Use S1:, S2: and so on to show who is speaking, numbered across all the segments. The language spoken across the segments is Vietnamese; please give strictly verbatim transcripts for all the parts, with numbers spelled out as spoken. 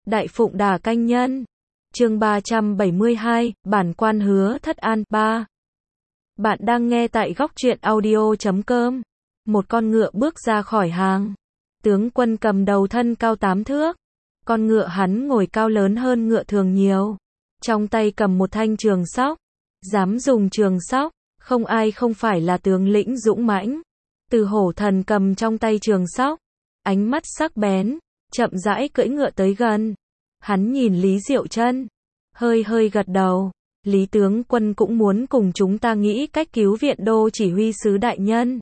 S1: Đại Phụng Đà Canh Nhân. Chương ba trăm bảy mươi hai, Bản Quan Hứa Thất An ba. Bạn đang nghe tại góc truyện audio chấm com. Một con ngựa bước ra khỏi hàng. Tướng quân cầm đầu thân cao tám thước. Con ngựa hắn ngồi cao lớn hơn ngựa thường nhiều. Trong tay cầm một thanh trường sóc. Dám dùng trường sóc, không ai không phải là tướng lĩnh dũng mãnh. Từ Hổ Thần cầm trong tay trường sóc, ánh mắt sắc bén, chậm rãi cưỡi ngựa tới gần. Hắn nhìn Lý Diệu Chân, hơi hơi gật đầu. Lý tướng quân cũng muốn cùng chúng ta nghĩ cách cứu viện đô chỉ huy sứ đại nhân.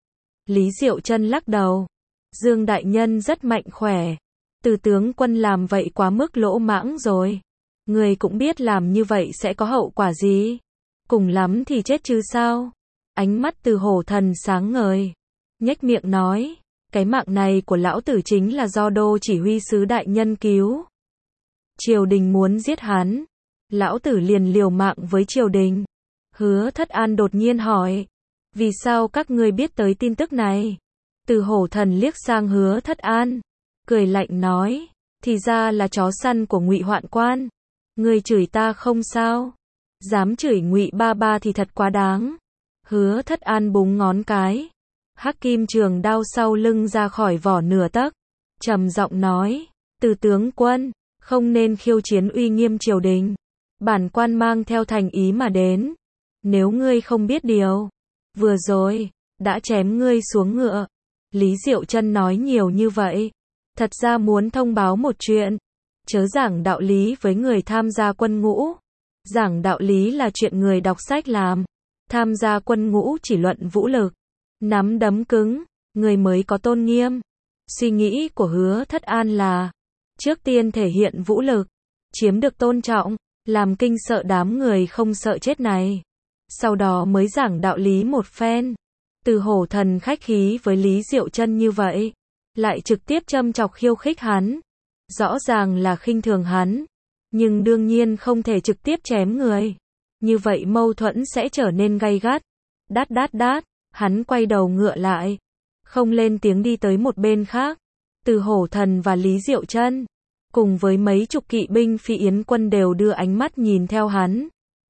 S1: Lý Diệu Chân lắc đầu. Dương đại nhân rất mạnh khỏe. Từ tướng quân làm vậy quá mức lỗ mãng rồi. Người cũng biết làm như vậy sẽ có hậu quả gì. Cùng lắm thì chết chứ sao. Ánh mắt Từ Hổ Thần sáng ngời. Nhếch miệng nói. Cái mạng này của lão tử chính là do đô chỉ huy sứ đại nhân cứu. Triều đình muốn giết hắn. Lão tử liền liều mạng với triều đình. Hứa Thất An đột nhiên hỏi. Vì sao các ngươi biết tới tin tức này? Từ Hổ Thần liếc sang Hứa Thất An. Cười lạnh nói. Thì ra là chó săn của Ngụy Hoạn Quan. Ngươi chửi ta không sao? Dám chửi Ngụy ba ba thì thật quá đáng. Hứa Thất An búng ngón cái. Hắc kim trường đao sau lưng ra khỏi vỏ nửa tấc. Trầm giọng nói. Từ tướng quân, không nên khiêu chiến uy nghiêm triều đình. Bản quan mang theo thành ý mà đến. Nếu ngươi không biết điều, vừa rồi, đã chém ngươi xuống ngựa. Lý Diệu Chân nói nhiều như vậy. Thật ra muốn thông báo một chuyện. Chớ giảng đạo lý với người tham gia quân ngũ. Giảng đạo lý là chuyện người đọc sách làm. Tham gia quân ngũ chỉ luận vũ lực. Nắm đấm cứng, người mới có tôn nghiêm. Suy nghĩ của Hứa Thất An là trước tiên thể hiện vũ lực, chiếm được tôn trọng, làm kinh sợ đám người không sợ chết này. Sau đó mới giảng đạo lý một phen. Từ Hổ Thần khách khí với Lý Diệu Chân như vậy, lại trực tiếp châm chọc khiêu khích hắn. Rõ ràng là khinh thường hắn, nhưng đương nhiên không thể trực tiếp chém người. Như vậy mâu thuẫn sẽ trở nên gay gắt. Đát đát đát, hắn quay đầu ngựa lại, không lên tiếng đi tới một bên khác. Từ Hổ Thần và Lý Diệu Chân, cùng với mấy chục kỵ binh phi yến quân đều đưa ánh mắt nhìn theo hắn.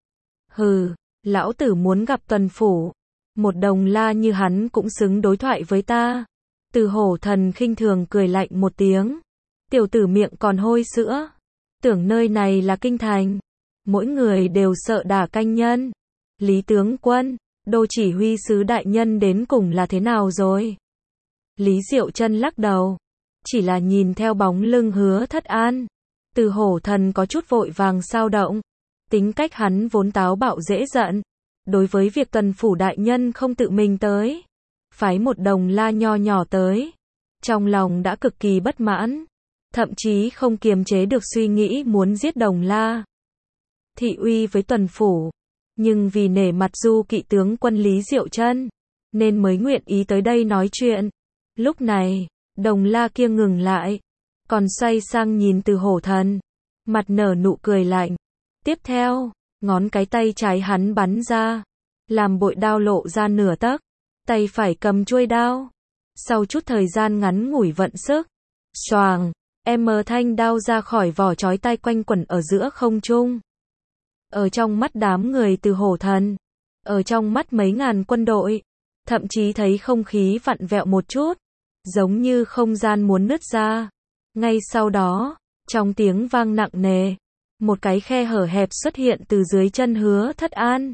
S1: Hừ, lão tử muốn gặp tuần phủ. Một đồng la như hắn cũng xứng đối thoại với ta. Từ Hổ Thần khinh thường cười lạnh một tiếng. Tiểu tử miệng còn hôi sữa. Tưởng nơi này là kinh thành. Mỗi người đều sợ Đả Canh Nhân. Lý tướng quân, đô chỉ huy sứ đại nhân đến cùng là thế nào rồi? Lý Diệu Chân lắc đầu. Chỉ là nhìn theo bóng lưng Hứa Thất An. Từ Hổ Thần có chút vội vàng xao động. Tính cách hắn vốn táo bạo dễ giận. Đối với việc tuần phủ đại nhân không tự mình tới, phái một đồng la nho nhỏ tới, trong lòng đã cực kỳ bất mãn. Thậm chí không kiềm chế được suy nghĩ muốn giết đồng la. Thị uy với tuần phủ. Nhưng vì nể mặt du kỵ tướng quân Lý Diệu Chân, nên mới nguyện ý tới đây nói chuyện. Lúc này, đồng la kia ngừng lại, còn xoay sang nhìn Từ Hổ Thần, mặt nở nụ cười lạnh. Tiếp theo, ngón cái tay trái hắn bắn ra, làm bội đao lộ ra nửa tấc, tay phải cầm chuôi đao. Sau chút thời gian ngắn ngủi vận sức, xoàng, em thanh đao ra khỏi vỏ chói tai quanh quẩn ở giữa không trung. Ở trong mắt đám người Từ Hổ Thần, ở trong mắt mấy ngàn quân đội, thậm chí thấy không khí vặn vẹo một chút, giống như không gian muốn nứt ra. Ngay sau đó, trong tiếng vang nặng nề, một cái khe hở hẹp xuất hiện từ dưới chân Hứa Thất An,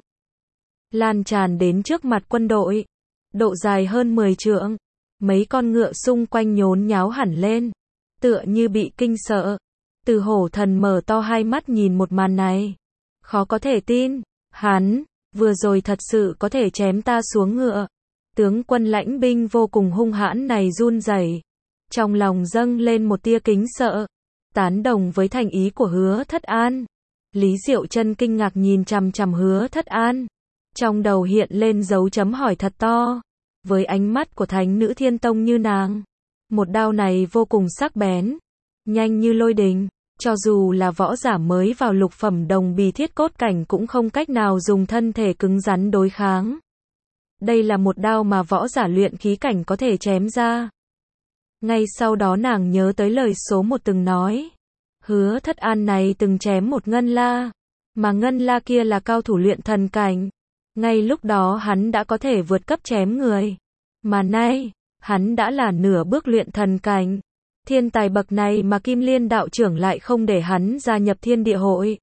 S1: lan tràn đến trước mặt quân đội, độ dài hơn mười trượng. Mấy con ngựa xung quanh nhốn nháo hẳn lên, tựa như bị kinh sợ. Từ Hổ Thần mở to hai mắt nhìn một màn này, khó có thể tin. Hắn, vừa rồi thật sự có thể chém ta xuống ngựa. Tướng quân lãnh binh vô cùng hung hãn này run rẩy, trong lòng dâng lên một tia kính sợ, tán đồng với thành ý của Hứa Thất An. Lý Diệu Chân kinh ngạc nhìn chằm chằm Hứa Thất An, trong đầu hiện lên dấu chấm hỏi thật to. Với ánh mắt của thánh nữ thiên tông như nàng, một đao này vô cùng sắc bén, nhanh như lôi đình. Cho dù là võ giả mới vào lục phẩm đồng bì thiết cốt cảnh cũng không cách nào dùng thân thể cứng rắn đối kháng. Đây là một đao mà võ giả luyện khí cảnh có thể chém ra. Ngay sau đó nàng nhớ tới lời số một từng nói. Hứa Thất An này từng chém một ngân la, mà ngân la kia là cao thủ luyện thần cảnh. Ngay lúc đó hắn đã có thể vượt cấp chém người. Mà nay, hắn đã là nửa bước luyện thần cảnh. Thiên tài bậc này mà Kim Liên đạo trưởng lại không để hắn gia nhập thiên địa hội.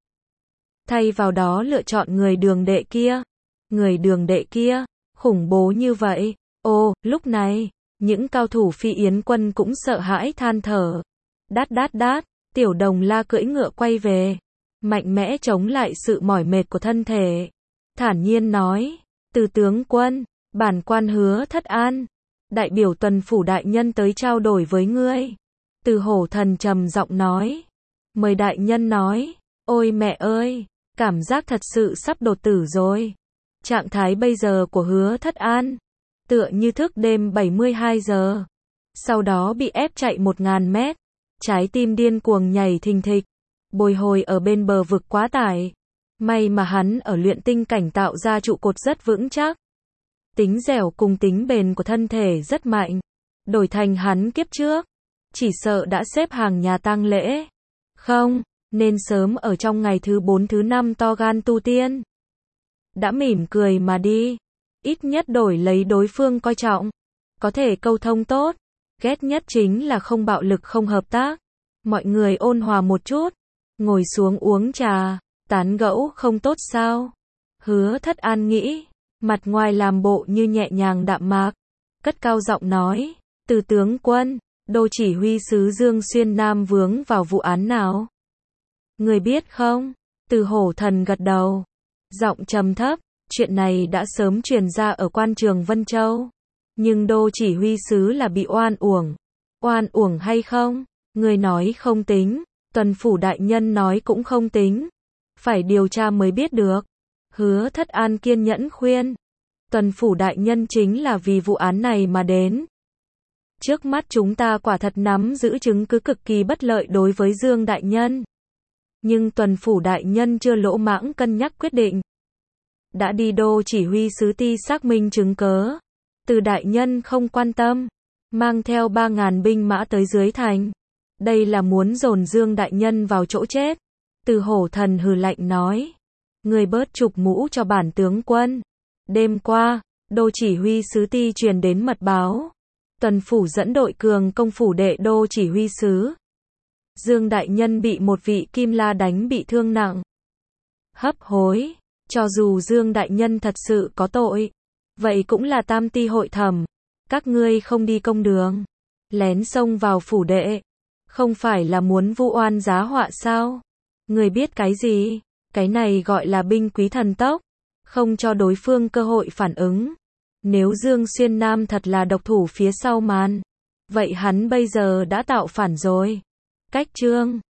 S1: Thay vào đó lựa chọn người đường đệ kia. Người đường đệ kia, khủng bố như vậy. Ô, lúc này, những cao thủ Phi Yến quân cũng sợ hãi than thở. Đát đát đát, Tiểu Đồng La cưỡi ngựa quay về. Mạnh mẽ chống lại sự mỏi mệt của thân thể. Thản nhiên nói, Từ tướng quân, bản quan Hứa Thất An, đại biểu Tuần phủ đại nhân tới trao đổi với ngươi. Từ Hổ Thần trầm giọng nói, mời đại nhân nói. Ôi mẹ ơi, cảm giác thật sự sắp đột tử rồi. Trạng thái bây giờ của Hứa Thất An, tựa như thức đêm bảy mươi hai giờ. Sau đó bị ép chạy một nghìn mét. Trái tim điên cuồng nhảy thình thịch. Bồi hồi ở bên bờ vực quá tải. May mà hắn ở luyện tinh cảnh tạo ra trụ cột rất vững chắc. Tính dẻo cùng tính bền của thân thể rất mạnh. Đổi thành hắn kiếp trước, chỉ sợ đã xếp hàng nhà tang lễ. Không, nên sớm ở trong ngày thứ bốn thứ năm to gan tu tiên. Đã mỉm cười mà đi. Ít nhất đổi lấy đối phương coi trọng. Có thể câu thông tốt. Ghét nhất chính là không bạo lực không hợp tác. Mọi người ôn hòa một chút. Ngồi xuống uống trà. Tán gẫu không tốt sao? Hứa Thất An nghĩ. Mặt ngoài làm bộ như nhẹ nhàng đạm mạc. Cất cao giọng nói. Từ tướng quân, Đô chỉ huy sứ Dương Xuyên Nam vướng vào vụ án nào? Người biết không? Từ Hổ Thần gật đầu. Giọng trầm thấp. Chuyện này đã sớm truyền ra ở quan trường Vân Châu. Nhưng Đô chỉ huy sứ là bị oan uổng. Oan uổng hay không? Người nói không tính. Tuần phủ đại nhân nói cũng không tính. Phải điều tra mới biết được. Hứa Thất An kiên nhẫn khuyên. Tuần phủ đại nhân chính là vì vụ án này mà đến. Trước mắt chúng ta quả thật nắm giữ chứng cứ cực kỳ bất lợi đối với Dương đại nhân. Nhưng tuần phủ đại nhân chưa lỗ mãng cân nhắc quyết định. Đã đi Đô chỉ huy sứ ti xác minh chứng cớ. Từ đại nhân không quan tâm. Mang theo ba ngàn binh mã tới dưới thành. Đây là muốn dồn Dương đại nhân vào chỗ chết. Từ Hổ Thần hừ lạnh nói. Người bớt chụp mũ cho bản tướng quân. Đêm qua, Đô chỉ huy sứ ti truyền đến mật báo. Tuần phủ dẫn đội cường công phủ đệ Đô chỉ huy sứ. Dương đại nhân bị một vị kim la đánh bị thương nặng. Hấp hối. Cho dù Dương đại nhân thật sự có tội, vậy cũng là tam ti hội thẩm. Các ngươi không đi công đường, lén xông vào phủ đệ, không phải là muốn vu oan giá họa sao? Người biết cái gì? Cái này gọi là binh quý thần tốc, không cho đối phương cơ hội phản ứng. Nếu Dương Xuyên Nam thật là độc thủ phía sau màn, vậy hắn bây giờ đã tạo phản rồi. Cách chương